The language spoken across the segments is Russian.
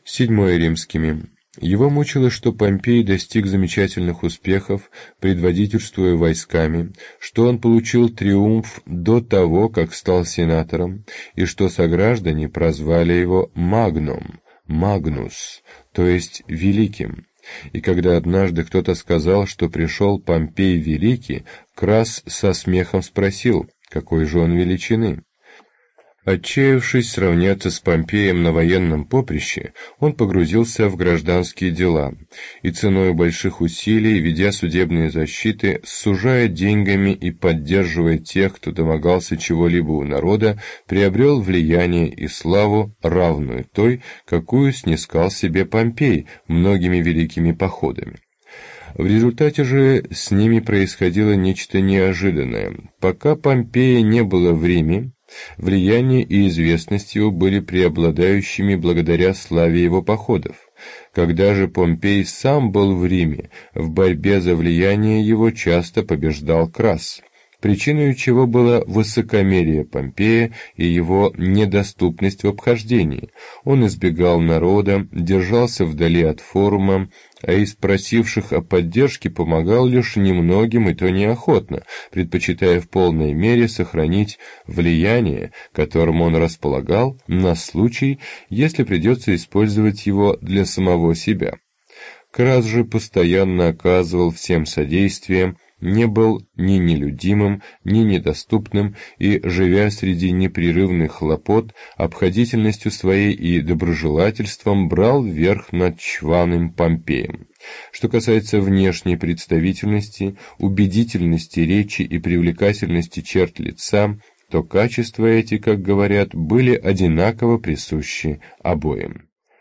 Седьмое римскими. Его мучило, что Помпей достиг замечательных успехов, предводительствуя войсками, что он получил триумф до того, как стал сенатором, и что сограждане прозвали его Магном, Магнус, то есть Великим. И когда однажды кто-то сказал, что пришел Помпей Великий, Крас со смехом спросил, какой же он величины. Отчаявшись сравняться с Помпеем на военном поприще, он погрузился в гражданские дела и ценой больших усилий, ведя судебные защиты, сужая деньгами и поддерживая тех, кто домогался чего-либо у народа, приобрел влияние и славу, равную той, какую снискал себе Помпей многими великими походами. В результате же с ними происходило нечто неожиданное. Пока Помпея не было в Риме, влияние и известность его были преобладающими благодаря славе его походов. Когда же Помпей сам был в Риме, в борьбе за влияние его часто побеждал Крас, причиной чего было высокомерие Помпея и его недоступность в обхождении. Он избегал народа, держался вдали от форума, а из просивших о поддержке помогал лишь немногим, и то неохотно, предпочитая в полной мере сохранить влияние, которым он располагал, на случай, если придется использовать его для самого себя. Крас же постоянно оказывал всем содействие, не был ни нелюдимым, ни недоступным и, живя среди непрерывных хлопот, обходительностью своей и доброжелательством брал верх над чваным Помпеем. Что касается внешней представительности, убедительности речи и привлекательности черт лица, то качества эти, как говорят, были одинаково присущи обоим.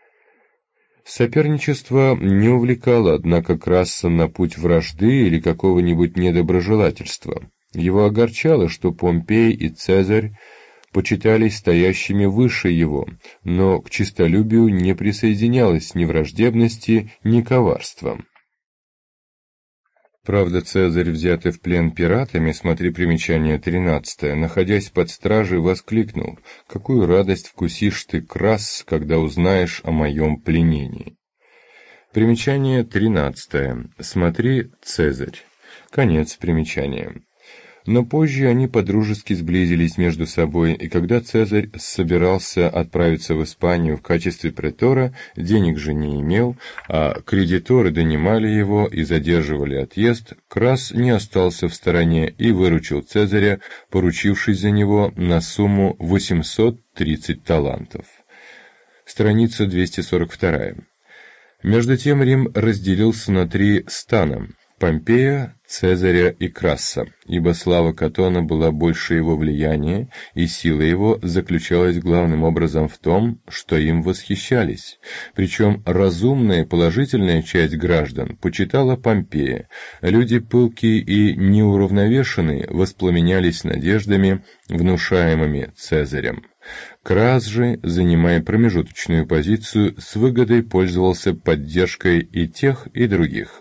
Соперничество не увлекало, однако, Краса на путь вражды или какого-нибудь недоброжелательства. Его огорчало, что Помпей и Цезарь почитались стоящими выше его, но к честолюбию не присоединялось ни враждебности, ни коварства. Правда, Цезарь, взятый в плен пиратами, смотри примечание 13, находясь под стражей, воскликнул: «Какую радость вкусишь ты, Крас, когда узнаешь о моем пленении!» Примечание 13. Смотри Цезарь. Конец примечания. Но позже они подружески сблизились между собой, и когда Цезарь собирался отправиться в Испанию в качестве претора, денег же не имел, а кредиторы донимали его и задерживали отъезд, Крас не остался в стороне и выручил Цезаря, поручившись за него на сумму 830 талантов. Страница 242. Между тем Рим разделился на три стана – Помпея, Цезаря и Краса, ибо слава Катона была больше его влияния, и сила его заключалась главным образом в том, что им восхищались. Причем разумная положительная часть граждан почитала Помпея, люди пылкие и неуравновешенные воспламенялись надеждами, внушаемыми Цезарем. Крас же, занимая промежуточную позицию, с выгодой пользовался поддержкой и тех, и других.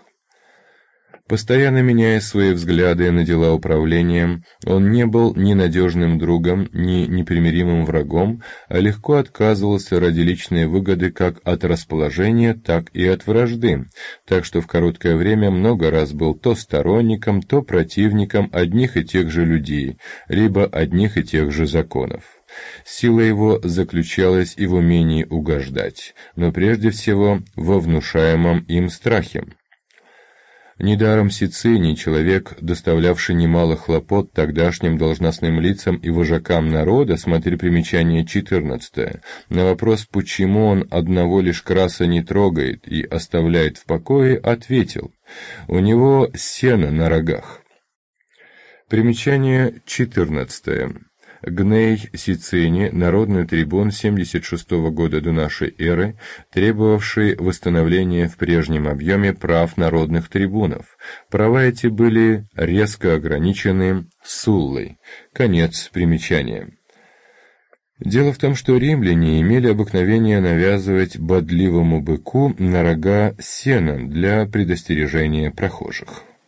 Постоянно меняя свои взгляды на дела управления, он не был ни надежным другом, ни непримиримым врагом, а легко отказывался ради личной выгоды как от расположения, так и от вражды, так что в короткое время много раз был то сторонником, то противником одних и тех же людей, либо одних и тех же законов. Сила его заключалась и в умении угождать, но прежде всего во внушаемом им страхе. Недаром Сициний, человек, доставлявший немало хлопот тогдашним должностным лицам и вожакам народа, смотри примечание 14, на вопрос, почему он одного лишь Краса не трогает и оставляет в покое, ответил: «У него сено на рогах». Примечание 14. Гней Сициний, народный трибун 76 года до нашей эры, требовавший восстановления в прежнем объеме прав народных трибунов. Права эти были резко ограничены Суллой. Конец примечания. Дело в том, что римляне имели обыкновение навязывать бодливому быку на рога сено для предостережения прохожих.